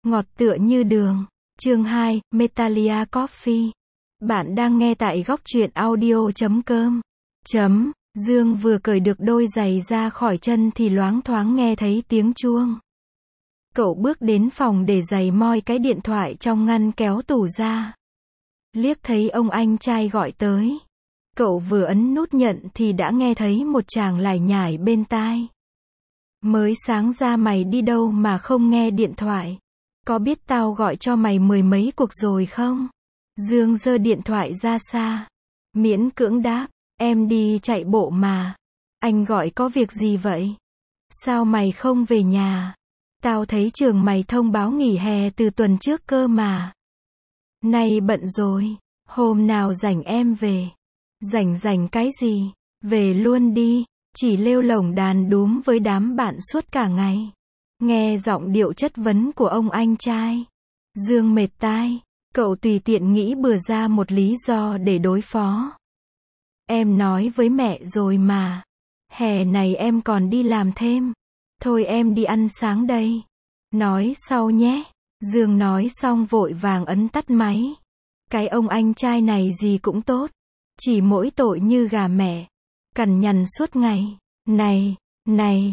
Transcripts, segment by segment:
ngọt tựa như đường. Chương 2, Metalia Coffee. Bạn đang nghe tại góc truyện audio.com. Dương vừa cởi được đôi giày ra khỏi chân thì loáng thoáng nghe thấy tiếng chuông. Cậu bước đến phòng để giày moi cái điện thoại trong ngăn kéo tủ ra. Liếc thấy ông anh trai gọi tới. Cậu vừa ấn nút nhận thì đã nghe thấy một chàng lải nhải bên tai. Mới sáng ra mày đi đâu mà không nghe điện thoại? Có biết tao gọi cho mày mười mấy cuộc rồi không? Dương giơ điện thoại ra xa. Miễn cưỡng đáp, em đi chạy bộ mà. Anh gọi có việc gì vậy? Sao mày không về nhà? Tao thấy trường mày thông báo nghỉ hè từ tuần trước cơ mà. Nay bận rồi, hôm nào rảnh em về. Rảnh cái gì? Về luôn đi, chỉ lêu lổng đàn đúm với đám bạn suốt cả ngày. Nghe giọng điệu chất vấn của ông anh trai. Dương mệt tai, cậu tùy tiện nghĩ bừa ra một lý do để đối phó. Em nói với mẹ rồi mà. Hè này em còn đi làm thêm. Thôi em đi ăn sáng đây. Nói sau nhé. Dương nói xong vội vàng ấn tắt máy. Cái ông anh trai này gì cũng tốt. Chỉ mỗi tội như gà mẹ. Cằn nhằn suốt ngày. Này,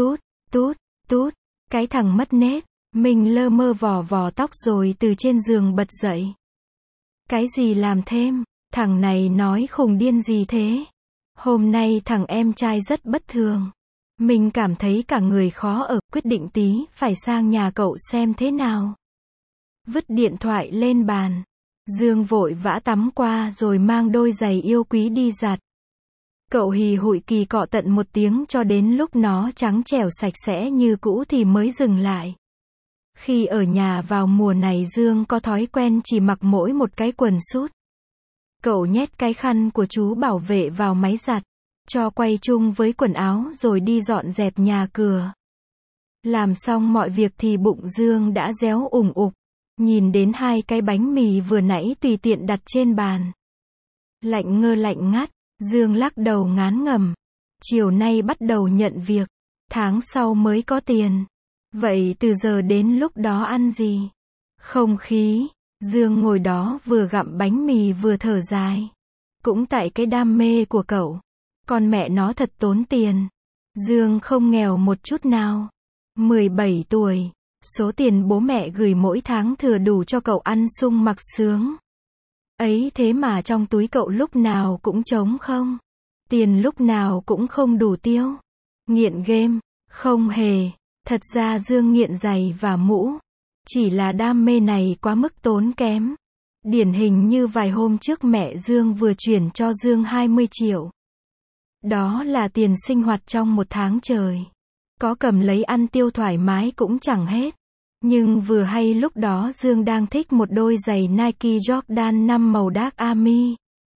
tút. Cái thằng mất nết. Mình lơ mơ vò tóc rồi từ trên giường bật dậy. Cái gì làm thêm? Thằng này nói khùng điên gì thế? Hôm nay thằng em trai rất bất thường. Mình cảm thấy cả người khó ở, quyết định tí phải sang nhà cậu xem thế nào. Vứt điện thoại lên bàn. Dương vội vã tắm qua rồi mang đôi giày yêu quý đi giặt. Cậu hì hụi kỳ cọ tận 1 tiếng cho đến lúc nó trắng trẻo sạch sẽ như cũ thì mới dừng lại. Khi ở nhà vào mùa này Dương có thói quen chỉ mặc mỗi một cái quần sút. Cậu nhét cái khăn của chú bảo vệ vào máy giặt, cho quay chung với quần áo rồi đi dọn dẹp nhà cửa. Làm xong mọi việc thì bụng Dương đã réo ủng ục, nhìn đến 2 cái bánh mì vừa nãy tùy tiện đặt trên bàn. Lạnh ngắt, Dương lắc đầu ngán ngẩm. Chiều nay bắt đầu nhận việc, tháng sau mới có tiền. Vậy từ giờ đến lúc đó ăn gì? Không khí. Dương ngồi đó vừa gặm bánh mì vừa thở dài. Cũng tại cái đam mê của cậu. Con mẹ nó thật tốn tiền. Dương không nghèo một chút nào. 17 tuổi. Số tiền bố mẹ gửi mỗi tháng thừa đủ cho cậu ăn sung mặc sướng. Ấy thế mà trong túi cậu lúc nào cũng trống không. Tiền lúc nào cũng không đủ tiêu. Nghiện game. Không hề. Thật ra Dương nghiện giày và mũ. Chỉ là đam mê này quá mức tốn kém. Điển hình như vài hôm trước mẹ Dương vừa chuyển cho Dương 20 triệu. Đó là tiền sinh hoạt trong 1 tháng trời. Có cầm lấy ăn tiêu thoải mái cũng chẳng hết. Nhưng vừa hay lúc đó Dương đang thích một đôi giày Nike Jordan 5 màu dark army.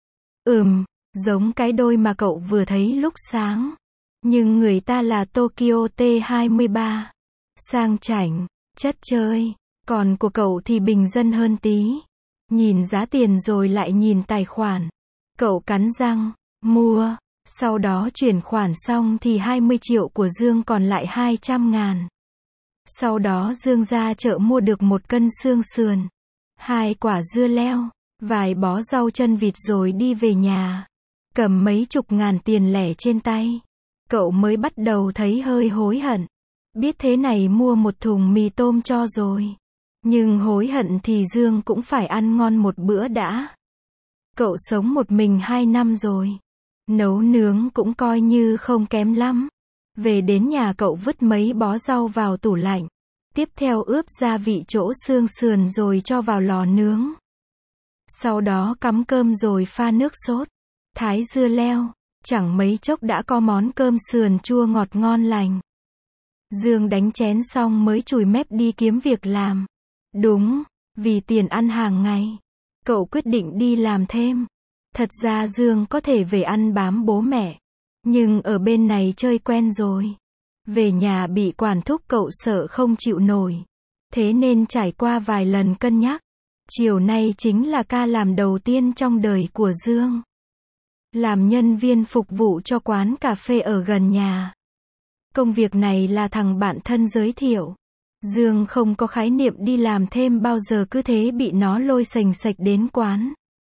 Giống cái đôi mà cậu vừa thấy lúc sáng. Nhưng người ta là Tokyo T23. Sang chảnh, chất chơi. Còn của cậu thì bình dân hơn tí. Nhìn giá tiền rồi lại nhìn tài khoản. Cậu cắn răng, mua. Sau đó chuyển khoản xong thì 20 triệu của Dương còn lại 200.000. Sau đó Dương ra chợ mua được 1 cân xương sườn, 2 quả dưa leo, vài bó rau chân vịt rồi đi về nhà. Cầm mấy chục ngàn tiền lẻ trên tay. Cậu mới bắt đầu thấy hơi hối hận. Biết thế này mua 1 thùng mì tôm cho rồi. Nhưng hối hận thì Dương cũng phải ăn ngon một bữa đã. Cậu sống một mình 2 năm rồi. Nấu nướng cũng coi như không kém lắm. Về đến nhà cậu vứt mấy bó rau vào tủ lạnh. Tiếp theo ướp gia vị chỗ xương sườn rồi cho vào lò nướng. Sau đó cắm cơm rồi pha nước sốt. Thái dưa leo. Chẳng mấy chốc đã có món cơm sườn chua ngọt ngon lành. Dương đánh chén xong mới chùi mép đi kiếm việc làm. Đúng, vì tiền ăn hàng ngày. Cậu quyết định đi làm thêm. Thật ra Dương có thể về ăn bám bố mẹ. Nhưng ở bên này chơi quen rồi. Về nhà bị quản thúc cậu sợ không chịu nổi. Thế nên trải qua vài lần cân nhắc. Chiều nay chính là ca làm đầu tiên trong đời của Dương. Làm nhân viên phục vụ cho quán cà phê ở gần nhà. Công việc này là thằng bạn thân giới thiệu. Dương không có khái niệm đi làm thêm bao giờ, cứ thế bị nó lôi sành sạch đến quán.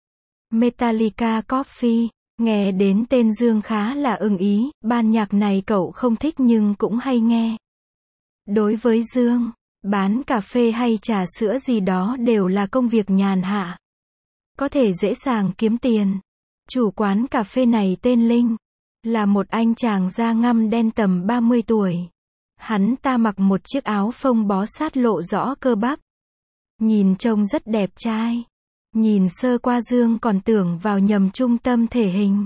Metallica Coffee, nghe đến tên Dương khá là ưng ý, ban nhạc này cậu không thích nhưng cũng hay nghe. Đối với Dương, bán cà phê hay trà sữa gì đó đều là công việc nhàn hạ, có thể dễ dàng kiếm tiền. Chủ quán cà phê này tên Linh, là một anh chàng da ngăm đen tầm 30 tuổi. Hắn ta mặc một chiếc áo phông bó sát lộ rõ cơ bắp. Nhìn trông rất đẹp trai. Nhìn sơ qua Dương còn tưởng vào nhầm trung tâm thể hình.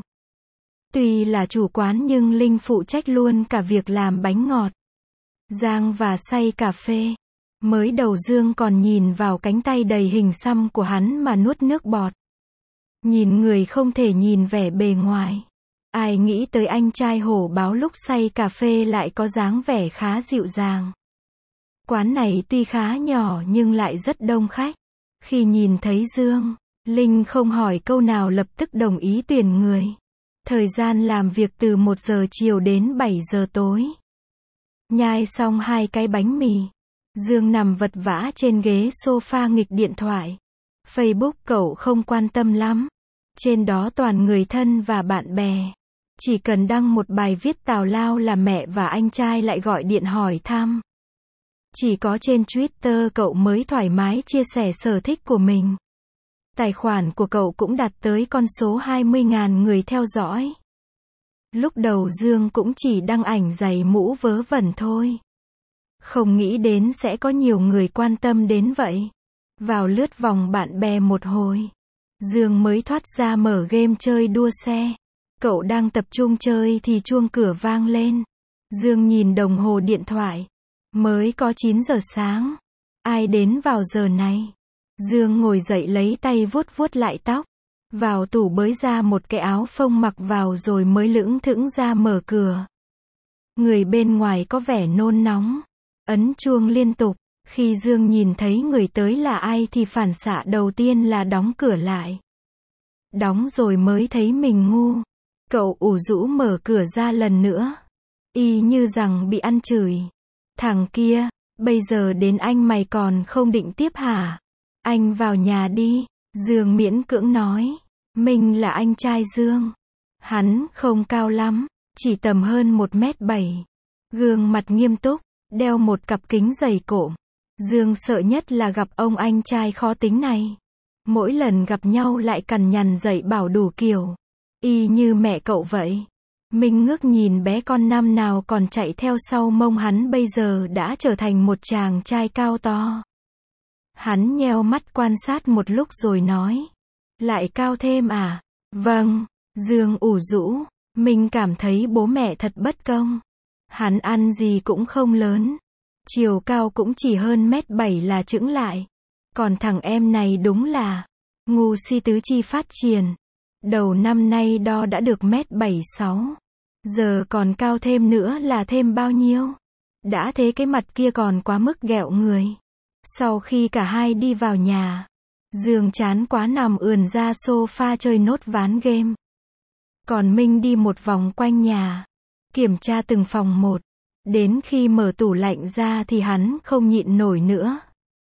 Tuy là chủ quán nhưng Linh phụ trách luôn cả việc làm bánh ngọt, rang và xay cà phê. Mới đầu Dương còn nhìn vào cánh tay đầy hình xăm của hắn mà nuốt nước bọt. Nhìn người không thể nhìn vẻ bề ngoài. Ai nghĩ tới anh trai hổ báo lúc xay cà phê lại có dáng vẻ khá dịu dàng. Quán này tuy khá nhỏ nhưng lại rất đông khách. Khi nhìn thấy Dương, Linh không hỏi câu nào lập tức đồng ý tuyển người. Thời gian làm việc từ 1 giờ chiều đến 7 giờ tối. Nhai xong 2 cái bánh mì, Dương nằm vật vã trên ghế sofa nghịch điện thoại. Facebook cậu không quan tâm lắm. Trên đó toàn người thân và bạn bè. Chỉ cần đăng một bài viết tào lao là mẹ và anh trai lại gọi điện hỏi thăm. Chỉ có trên Twitter cậu mới thoải mái chia sẻ sở thích của mình. Tài khoản của cậu cũng đạt tới con số 20.000 người theo dõi. Lúc đầu Dương cũng chỉ đăng ảnh giày mũ vớ vẩn thôi. Không nghĩ đến sẽ có nhiều người quan tâm đến vậy. Vào lướt vòng bạn bè một hồi, Dương mới thoát ra mở game chơi đua xe. Cậu đang tập trung chơi thì chuông cửa vang lên. Dương nhìn đồng hồ điện thoại. Mới có 9 giờ sáng. Ai đến vào giờ này? Dương ngồi dậy lấy tay vuốt vuốt lại tóc. Vào tủ bới ra một cái áo phông mặc vào rồi mới lững thững ra mở cửa. Người bên ngoài có vẻ nôn nóng. Ấn chuông liên tục. Khi Dương nhìn thấy người tới là ai thì phản xạ đầu tiên là đóng cửa lại. Đóng rồi mới thấy mình ngu. Cậu ủ rũ mở cửa ra lần nữa. Y như rằng bị ăn chửi. Thằng kia, bây giờ đến anh mày còn không định tiếp hả? Anh vào nhà đi. Dương miễn cưỡng nói. Mình là anh trai Dương. Hắn không cao lắm, chỉ tầm hơn 1m7. Gương mặt nghiêm túc, đeo một cặp kính dày cộm. Dương sợ nhất là gặp ông anh trai khó tính này. Mỗi lần gặp nhau lại cằn nhằn dạy bảo đủ kiểu. Y như mẹ cậu vậy. Mình ngước nhìn bé con năm nào còn chạy theo sau mông hắn bây giờ đã trở thành một chàng trai cao to. Hắn nheo mắt quan sát một lúc rồi nói. Lại cao thêm à? Vâng. Dương ủ rũ. Mình cảm thấy bố mẹ thật bất công. Hắn ăn gì cũng không lớn. Chiều cao cũng chỉ hơn 1m7 là chững lại. Còn thằng em này đúng là ngu si tứ chi phát triển. Đầu năm nay đo đã được 1m76. Giờ còn cao thêm nữa là thêm bao nhiêu? Đã thế cái mặt kia còn quá mức ghẹo người. Sau khi cả hai đi vào nhà, Dương chán quá nằm ườn ra sofa chơi nốt ván game. Còn Minh đi một vòng quanh nhà, kiểm tra từng phòng một. Đến khi mở tủ lạnh ra thì hắn không nhịn nổi nữa.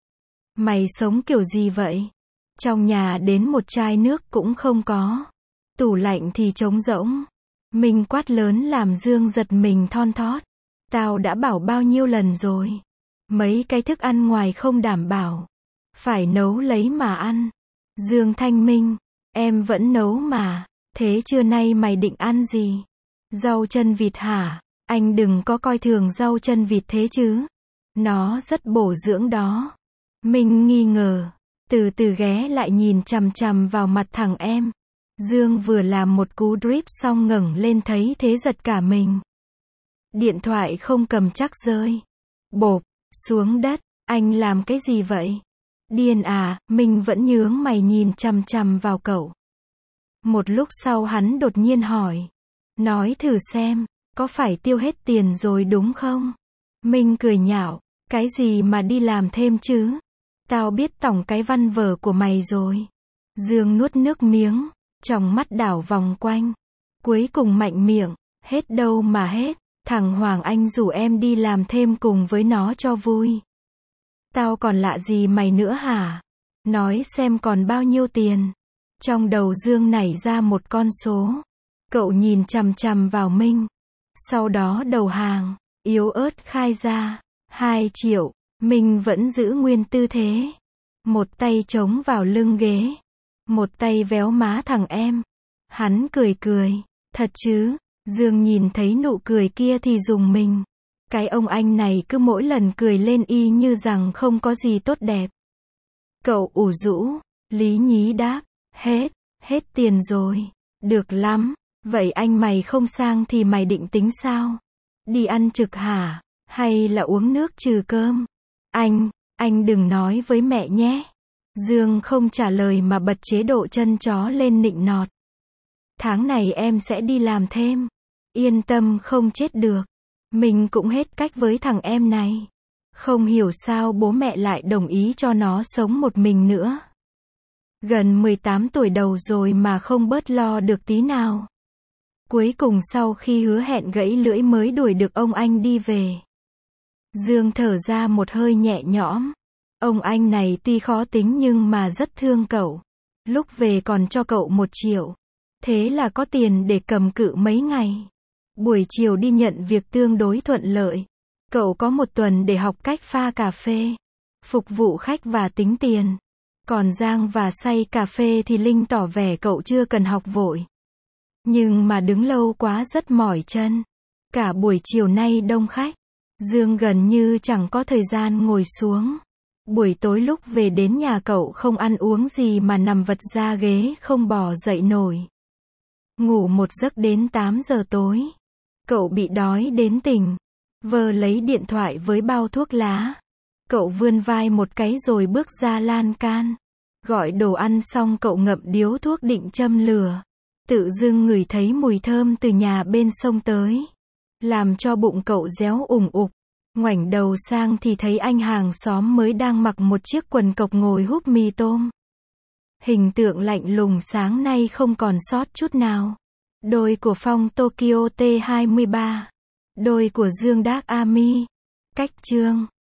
Mày sống kiểu gì vậy? Trong nhà đến một chai nước cũng không có. Tủ lạnh thì trống rỗng. Minh quát lớn làm Dương giật mình thon thót. Tao đã bảo bao nhiêu lần rồi. Mấy cái thức ăn ngoài không đảm bảo. Phải nấu lấy mà ăn. Dương thanh minh. Em vẫn nấu mà. Thế trưa nay mày định ăn gì? Rau chân vịt hả? Anh đừng có coi thường rau chân vịt thế chứ. Nó rất bổ dưỡng đó. Minh nghi ngờ. Từ từ ghé lại nhìn chằm chằm vào mặt thằng em. Dương vừa làm một cú drip xong ngẩng lên thấy thế giật cả mình. Điện thoại không cầm chắc rơi. Bộp, xuống đất. Anh làm cái gì vậy? Điên à? Mình vẫn nhướng mày nhìn chằm chằm vào cậu. Một lúc sau hắn đột nhiên hỏi. Nói thử xem, có phải tiêu hết tiền rồi đúng không? Minh cười nhạo. Cái gì mà đi làm thêm chứ? Tao biết tổng cái văn vở của mày rồi. Dương nuốt nước miếng, trong mắt đảo vòng quanh. Cuối cùng mạnh miệng. Hết đâu mà hết. Thằng Hoàng Anh rủ em đi làm thêm cùng với nó cho vui. Tao còn lạ gì mày nữa hả? Nói xem còn bao nhiêu tiền. Trong đầu Dương nảy ra một con số. Cậu nhìn chằm chằm vào Minh. Sau đó đầu hàng, yếu ớt khai ra. 2 triệu. Minh vẫn giữ nguyên tư thế. Một tay chống vào lưng ghế. Một tay véo má thằng em. Hắn cười cười. Thật chứ? Dương nhìn thấy nụ cười kia thì rùng mình. Cái ông anh này cứ mỗi lần cười lên y như rằng không có gì tốt đẹp. Cậu ủ rũ. Lý nhí đáp. Hết tiền rồi. Được lắm. Vậy anh mày không sang thì mày định tính sao? Đi ăn trực hả? Hay là uống nước trừ cơm? Anh đừng nói với mẹ nhé. Dương không trả lời mà bật chế độ chân chó lên nịnh nọt. Tháng này em sẽ đi làm thêm. Yên tâm không chết được. Mình cũng hết cách với thằng em này. Không hiểu sao bố mẹ lại đồng ý cho nó sống một mình nữa. Gần 18 tuổi đầu rồi mà không bớt lo được tí nào. Cuối cùng sau khi hứa hẹn gãy lưỡi mới đuổi được ông anh đi về. Dương thở ra một hơi nhẹ nhõm. Ông anh này tuy khó tính nhưng mà rất thương cậu. Lúc về còn cho cậu 1 triệu. Thế là có tiền để cầm cự mấy ngày. Buổi chiều đi nhận việc tương đối thuận lợi. Cậu có 1 tuần để học cách pha cà phê, phục vụ khách và tính tiền. Còn rang và xay cà phê thì Linh tỏ vẻ cậu chưa cần học vội. Nhưng mà đứng lâu quá rất mỏi chân. Cả buổi chiều nay đông khách. Dương gần như chẳng có thời gian ngồi xuống. Buổi tối lúc về đến nhà cậu không ăn uống gì mà nằm vật ra ghế không bò dậy nổi. Ngủ một giấc đến 8 giờ tối. Cậu bị đói đến tỉnh. Vờ lấy điện thoại với bao thuốc lá. Cậu vươn vai một cái rồi bước ra lan can. Gọi đồ ăn xong cậu ngậm điếu thuốc định châm lửa. Tự dưng ngửi thấy mùi thơm từ nhà bên sông tới. Làm cho bụng cậu réo ủng ục. Ngoảnh đầu sang thì thấy anh hàng xóm mới đang mặc một chiếc quần cộc ngồi húp mì tôm. Hình tượng lạnh lùng sáng nay không còn sót chút nào. Đôi của Phong Tokyo T23. Đôi của Dương Đác Ami. Cách chương